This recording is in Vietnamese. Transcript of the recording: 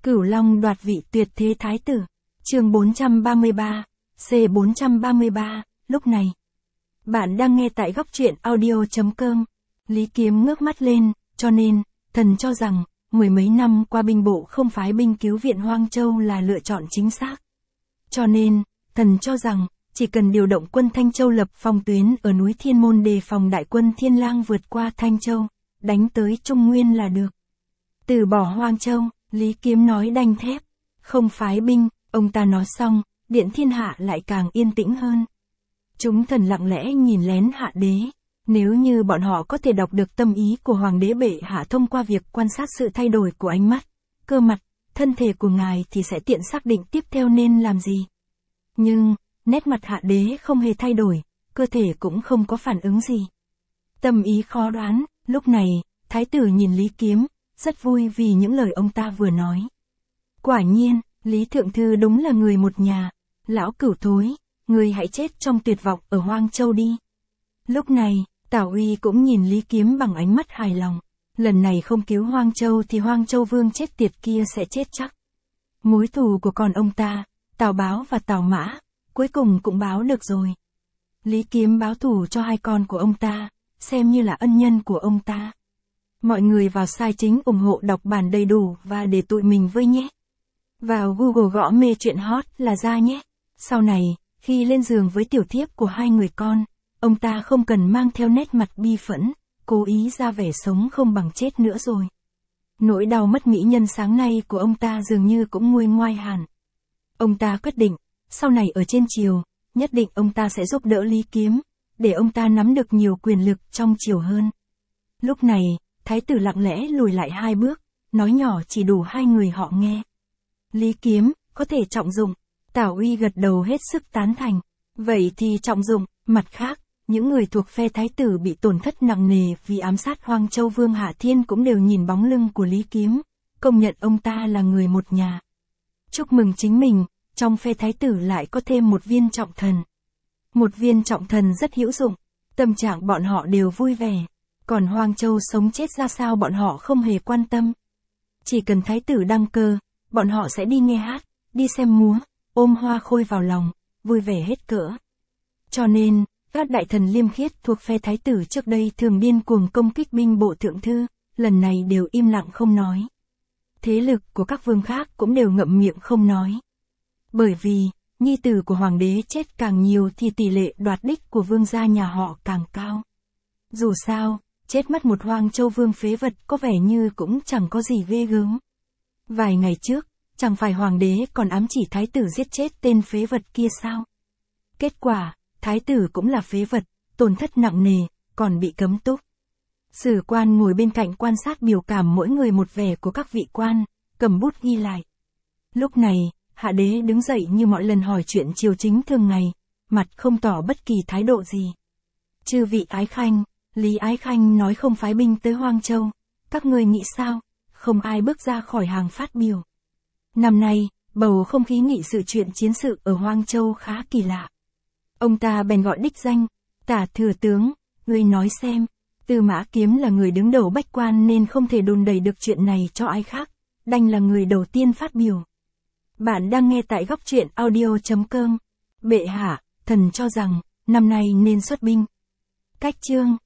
Cửu Long đoạt vị tuyệt thế thái tử. Chương 433, C433, lúc này. Bạn đang nghe tại góc truyện audio.com. Lý Kiếm ngước mắt lên, cho nên, thần cho rằng, mười mấy năm qua binh bộ không phái binh cứu viện Hoang Châu là lựa chọn chính xác. Cho nên, thần cho rằng, chỉ cần điều động quân Thanh Châu lập phòng tuyến ở núi Thiên Môn đề phòng đại quân Thiên Lang vượt qua Thanh Châu, đánh tới Trung Nguyên là được. Từ bỏ Hoang Châu, Lý Kiếm nói đanh thép, không phái binh, ông ta nói xong, điện thiên hạ lại càng yên tĩnh hơn. Chúng thần lặng lẽ nhìn lén hạ đế, nếu như bọn họ có thể đọc được tâm ý của hoàng đế bệ hạ thông qua việc quan sát sự thay đổi của ánh mắt, cơ mặt, thân thể của ngài thì sẽ tiện xác định tiếp theo nên làm gì. Nhưng, nét mặt hạ đế không hề thay đổi, cơ thể cũng không có phản ứng gì. Tâm ý khó đoán, lúc này, thái tử nhìn Lý Kiếm, rất vui vì những lời ông ta vừa nói. Quả nhiên, Lý Thượng Thư đúng là người một nhà. Lão Cửu thối, người hãy chết trong tuyệt vọng ở Hoang Châu đi. Lúc này, Tào Uy cũng nhìn Lý Kiếm bằng ánh mắt hài lòng. Lần này không cứu Hoang Châu thì Hoang Châu vương chết tiệt kia sẽ chết chắc. Mối thù của con ông ta, Tào Báo và Tào Mã, cuối cùng cũng báo được rồi. Lý Kiếm báo thù cho hai con của ông ta, xem như là ân nhân của ông ta. Mọi người vào sai chính ủng hộ đọc bản đầy đủ và để tụi mình với nhé. Vào Google gõ mê chuyện hot là ra nhé. Sau này, khi lên giường với tiểu thiếp của hai người con, ông ta không cần mang theo nét mặt bi phẫn, cố ý ra vẻ sống không bằng chết nữa rồi. Nỗi đau mất mỹ nhân sáng nay của ông ta dường như cũng nguôi ngoai hẳn. Ông ta quyết định, sau này ở trên triều, nhất định ông ta sẽ giúp đỡ Lý Kiếm, để ông ta nắm được nhiều quyền lực trong triều hơn. Lúc này, thái tử lặng lẽ lùi lại hai bước, nói nhỏ chỉ đủ hai người họ nghe. Lý Kiếm, có thể trọng dụng. Tào Uy gật đầu hết sức tán thành. Vậy thì trọng dụng. Mặt khác, những người thuộc phe thái tử bị tổn thất nặng nề vì ám sát Hoang Châu Vương Hạ Thiên cũng đều nhìn bóng lưng của Lý Kiếm, công nhận ông ta là người một nhà. Chúc mừng chính mình, trong phe thái tử lại có thêm một viên trọng thần. Một viên trọng thần rất hữu dụng, tâm trạng bọn họ đều vui vẻ. Còn Hoang Châu sống chết ra sao bọn họ không hề quan tâm. Chỉ cần thái tử đăng cơ, bọn họ sẽ đi nghe hát, đi xem múa, ôm hoa khôi vào lòng, vui vẻ hết cỡ. Cho nên, các đại thần liêm khiết thuộc phe thái tử trước đây thường điên cuồng công kích binh bộ thượng thư, lần này đều im lặng không nói. Thế lực của các vương khác cũng đều ngậm miệng không nói. Bởi vì, nhi tử của hoàng đế chết càng nhiều thì tỷ lệ đoạt đích của vương gia nhà họ càng cao. Dù sao, chết mất một Hoang Châu vương phế vật có vẻ như cũng chẳng có gì ghê gớm. Vài ngày trước, chẳng phải hoàng đế còn ám chỉ thái tử giết chết tên phế vật kia sao? Kết quả, thái tử cũng là phế vật, tổn thất nặng nề, còn bị cấm túc. Sử quan ngồi bên cạnh quan sát biểu cảm mỗi người một vẻ của các vị quan, cầm bút ghi lại. Lúc này, hạ đế đứng dậy như mọi lần hỏi chuyện triều chính thường ngày, mặt không tỏ bất kỳ thái độ gì. Chư vị ái khanh, Lý Ái Khanh nói không phái binh tới Hoang Châu, các người nghĩ sao? Không ai bước ra khỏi hàng phát biểu. Năm nay, bầu không khí nghị sự chuyện chiến sự ở Hoang Châu khá kỳ lạ. Ông ta bèn gọi đích danh, Tả thừa tướng, ngươi nói xem, Tư Mã Kiếm là người đứng đầu bách quan nên không thể đùn đẩy được chuyện này cho ai khác, đành là người đầu tiên phát biểu. Bạn đang nghe tại góc truyện audio.com. Bệ hạ, thần cho rằng, năm nay nên xuất binh. Cách chương